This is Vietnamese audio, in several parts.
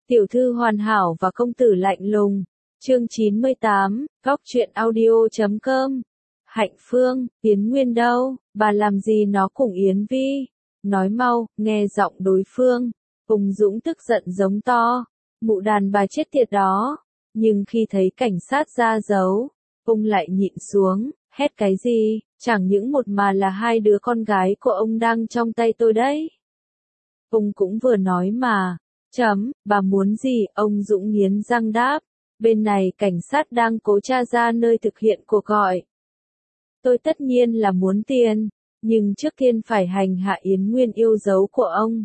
Tiểu thư hoàn hảo và công tử lạnh lùng. Chương 98, Góc truyện audio.com. Hạnh Phương, Yến Nguyên đâu, bà làm gì nó cùng Yến Vi? Nói mau, nghe giọng đối phương. Ung Dũng tức giận giống to. Mụ đàn bà chết tiệt đó. Nhưng khi thấy cảnh sát ra dấu, ông lại nhịn xuống, hét cái gì, chẳng những một mà là hai đứa con gái của ông đang trong tay tôi đấy. Ông cũng vừa nói mà. Bà muốn gì? Ông Dũng nghiến răng đáp. Bên này cảnh sát đang cố tra ra nơi thực hiện cuộc gọi. Tôi tất nhiên là muốn tiền, nhưng trước tiên phải hành hạ Yến Nguyên yêu dấu của ông.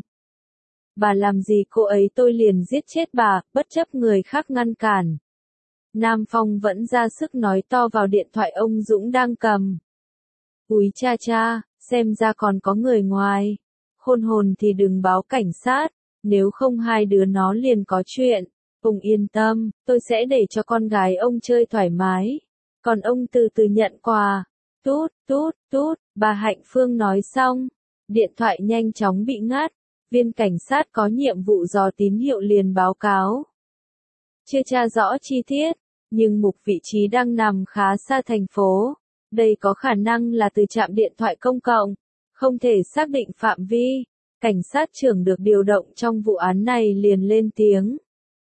Bà làm gì cô ấy tôi liền giết chết bà, bất chấp người khác ngăn cản. Nam Phong vẫn ra sức nói to vào điện thoại ông Dũng đang cầm. Úi cha cha, xem ra còn có người ngoài. Khôn hồn thì đừng báo cảnh sát, nếu không hai đứa nó liền có chuyện. Ông yên tâm, tôi sẽ để cho con gái ông chơi thoải mái. Còn ông từ từ nhận quà. Tút, tút, tút, bà Hạnh Phương nói xong. Điện thoại nhanh chóng bị ngắt. Viên cảnh sát có nhiệm vụ dò tín hiệu liền báo cáo. Chưa tra rõ chi tiết, nhưng mục vị trí đang nằm khá xa thành phố. Đây có khả năng là từ trạm điện thoại công cộng. Không thể xác định phạm vi. Cảnh sát trưởng được điều động trong vụ án này liền lên tiếng.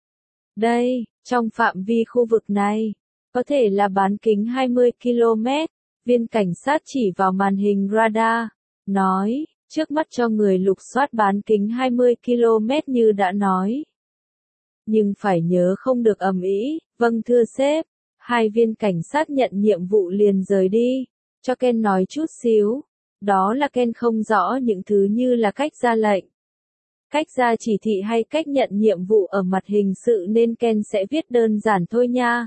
Đây, trong phạm vi khu vực này, có thể là bán kính 20 km, viên cảnh sát chỉ vào màn hình radar, nói, trước mắt cho người lục soát bán kính 20 km như đã nói. Nhưng phải nhớ không được ầm ĩ, vâng thưa sếp, hai viên cảnh sát nhận nhiệm vụ liền rời đi, cho Ken nói chút xíu, đó là Ken không rõ những thứ như là cách ra lệnh. Cách ra chỉ thị hay cách nhận nhiệm vụ ở mặt hình sự nên Ken sẽ viết đơn giản thôi nha.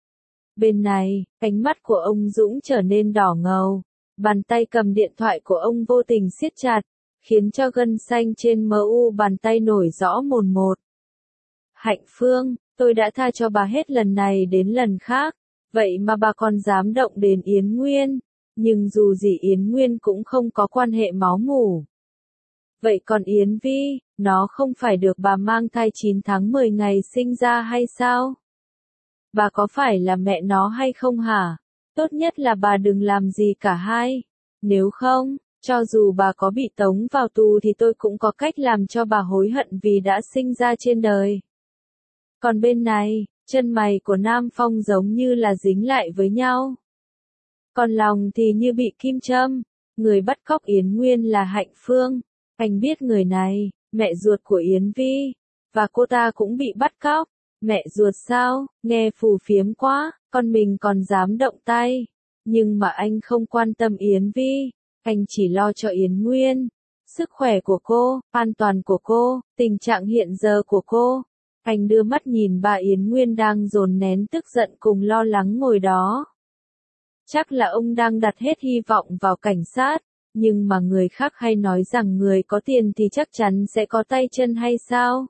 Bên này, ánh mắt của ông Dũng trở nên đỏ ngầu. Bàn tay cầm điện thoại của ông vô tình siết chặt, khiến cho gân xanh trên mu bàn tay nổi rõ mồn một. Hạnh Phương, tôi đã tha cho bà hết lần này đến lần khác, vậy mà bà còn dám động đến Yến Nguyên. Nhưng dù gì Yến Nguyên cũng không có quan hệ máu mủ. Vậy còn Yến Vi, nó không phải được bà mang thai 9 tháng 10 ngày sinh ra hay sao? Bà có phải là mẹ nó hay không hả? Tốt nhất là bà đừng làm gì cả hai. Nếu không, cho dù bà có bị tống vào tù thì tôi cũng có cách làm cho bà hối hận vì đã sinh ra trên đời. Còn bên này, chân mày của Nam Phong giống như là dính lại với nhau. Còn lòng thì như bị kim châm. Người bắt cóc Yến Nguyên là Hạnh Phương. Anh biết người này, mẹ ruột của Yến Vi, và cô ta cũng bị bắt cóc. Mẹ ruột sao, nghe phù phiếm quá, con mình còn dám động tay. Nhưng mà anh không quan tâm Yến Vi, anh chỉ lo cho Yến Nguyên. Sức khỏe của cô, an toàn của cô, tình trạng hiện giờ của cô. Anh đưa mắt nhìn bà Yến Nguyên đang dồn nén tức giận cùng lo lắng ngồi đó. Chắc là ông đang đặt hết hy vọng vào cảnh sát. Nhưng mà người khác hay nói rằng người có tiền thì chắc chắn sẽ có tay chân hay sao?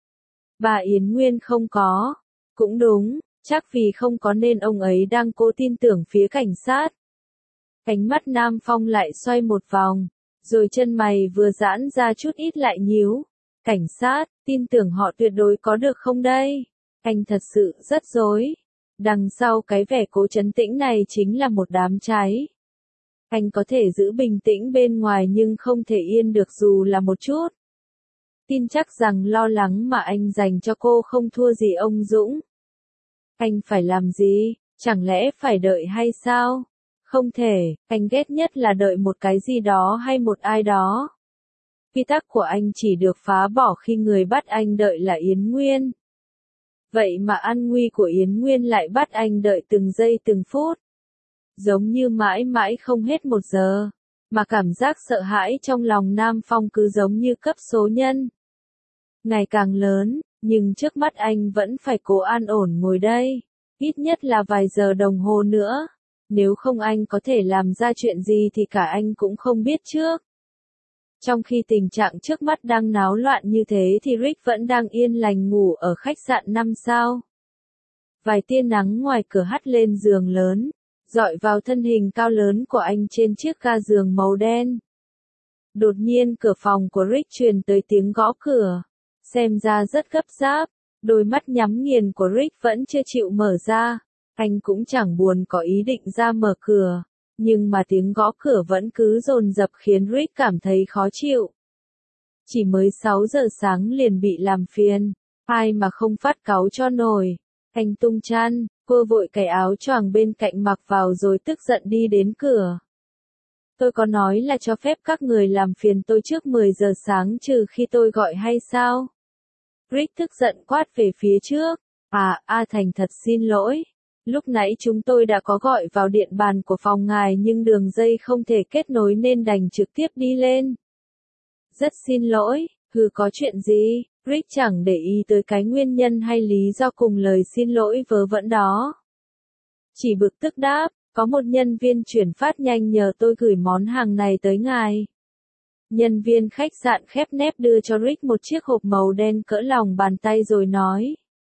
Bà Yến Nguyên không có. Cũng đúng, chắc vì không có nên ông ấy đang cố tin tưởng phía cảnh sát. Ánh mắt Nam Phong lại xoay một vòng, rồi chân mày vừa giãn ra chút ít lại nhíu. Cảnh sát, tin tưởng họ tuyệt đối có được không đây? Anh thật sự rất rối. Đằng sau cái vẻ cố trấn tĩnh này chính là một đám cháy. Anh có thể giữ bình tĩnh bên ngoài nhưng không thể yên được dù là một chút. Tin chắc rằng lo lắng mà anh dành cho cô không thua gì ông Dũng. Anh phải làm gì? Chẳng lẽ phải đợi hay sao? Không thể, anh ghét nhất là đợi một cái gì đó hay một ai đó. Quy tắc của anh chỉ được phá bỏ khi người bắt anh đợi là Yến Nguyên. Vậy mà an nguy của Yến Nguyên lại bắt anh đợi từng giây từng phút. Giống như mãi mãi không hết một giờ, mà cảm giác sợ hãi trong lòng Nam Phong cứ giống như cấp số nhân. Ngày càng lớn, nhưng trước mắt anh vẫn phải cố an ổn ngồi đây, ít nhất là vài giờ đồng hồ nữa. Nếu không anh có thể làm ra chuyện gì thì cả anh cũng không biết trước. Trong khi tình trạng trước mắt đang náo loạn như thế thì Rick vẫn đang yên lành ngủ ở khách sạn 5 sao. Vài tia nắng ngoài cửa hắt lên giường lớn, dọi vào thân hình cao lớn của anh trên chiếc ga giường màu đen. Đột nhiên cửa phòng của Rick truyền tới tiếng gõ cửa. Xem ra rất gấp gáp. Đôi mắt nhắm nghiền của Rick vẫn chưa chịu mở ra. Anh cũng chẳng buồn có ý định ra mở cửa. Nhưng mà tiếng gõ cửa vẫn cứ dồn dập khiến Rick cảm thấy khó chịu. Chỉ mới 6 giờ sáng liền bị làm phiền. Ai mà không phát cáu cho nổi. Anh tung chăn, cô vội cởi áo choàng bên cạnh mặc vào rồi tức giận đi đến cửa. Tôi có nói là cho phép các người làm phiền tôi trước 10 giờ sáng trừ khi tôi gọi hay sao? Rick tức giận quát về phía trước. Thành thật xin lỗi. Lúc nãy chúng tôi đã có gọi vào điện bàn của phòng ngài nhưng đường dây không thể kết nối nên đành trực tiếp đi lên. Rất xin lỗi, có chuyện gì? Rick chẳng để ý tới cái nguyên nhân hay lý do cùng lời xin lỗi vớ vẩn đó. Chỉ bực tức đáp, có một nhân viên chuyển phát nhanh nhờ tôi gửi món hàng này tới ngài. Nhân viên khách sạn khép nép đưa cho Rick một chiếc hộp màu đen cỡ lòng bàn tay rồi nói.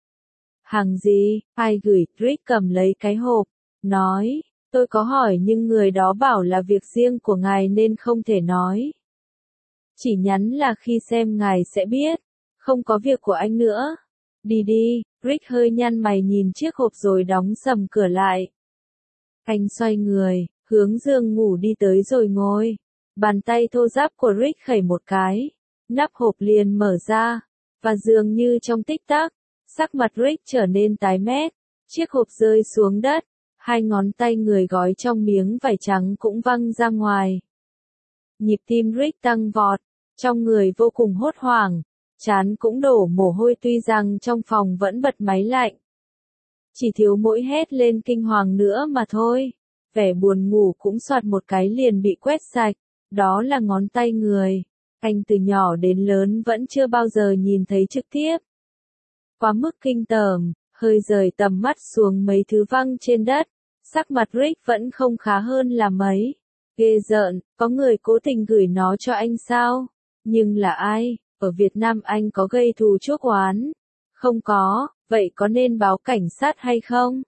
Hàng gì, ai gửi? Rick cầm lấy cái hộp, nói, tôi có hỏi nhưng người đó bảo là việc riêng của ngài nên không thể nói. Chỉ nhắn là khi xem ngài sẽ biết, không có việc của anh nữa. Đi đi, Rick hơi nhăn mày nhìn chiếc hộp rồi đóng sầm cửa lại. Anh xoay người, hướng giường ngủ đi tới rồi ngồi. Bàn tay thô ráp của Rick khẩy một cái, nắp hộp liền mở ra, và dường như trong tích tắc, sắc mặt Rick trở nên tái mét, chiếc hộp rơi xuống đất, hai ngón tay người gói trong miếng vải trắng cũng văng ra ngoài. Nhịp tim Rick tăng vọt, trong người vô cùng hốt hoảng, trán cũng đổ mồ hôi tuy rằng trong phòng vẫn bật máy lạnh. Chỉ thiếu mỗi hét lên kinh hoàng nữa mà thôi, vẻ buồn ngủ cũng soạt một cái liền bị quét sạch, đó là ngón tay người. Anh từ nhỏ đến lớn vẫn chưa bao giờ nhìn thấy trực tiếp. Quá mức kinh tởm, hơi rời tầm mắt xuống mấy thứ văng trên đất, sắc mặt Rick vẫn không khá hơn là mấy. Ghê rợn, có người cố tình gửi nó cho anh sao? Nhưng là ai? Ở Việt Nam anh có gây thù chuốc oán? Không có, vậy có nên báo cảnh sát hay không?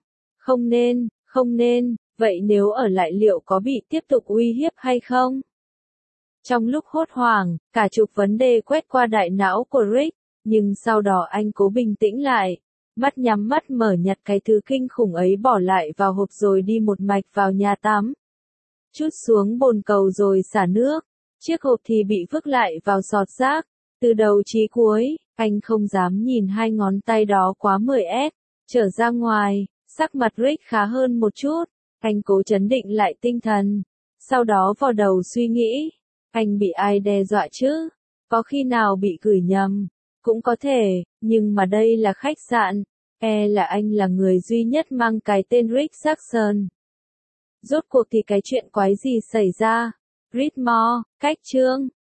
Không nên, vậy nếu ở lại liệu có bị tiếp tục uy hiếp hay không? Trong lúc hốt hoảng, cả chục vấn đề quét qua đại não của Rick, nhưng sau đó anh cố bình tĩnh lại, mắt nhắm mắt mở nhặt cái thứ kinh khủng ấy bỏ lại vào hộp rồi đi một mạch vào nhà tắm. Trút xuống bồn cầu rồi xả nước, chiếc hộp thì bị vứt lại vào sọt rác, từ đầu chí cuối, anh không dám nhìn hai ngón tay đó quá 10S, trở ra ngoài, sắc mặt Rick khá hơn một chút, anh cố trấn định lại tinh thần, sau đó vào đầu suy nghĩ. Anh bị ai đe dọa chứ? Có khi nào bị gửi nhầm? Cũng có thể, nhưng mà đây là khách sạn. Là anh là người duy nhất mang cái tên Rick Jackson. Rốt cuộc thì cái chuyện quái gì xảy ra? Read more, cách chương.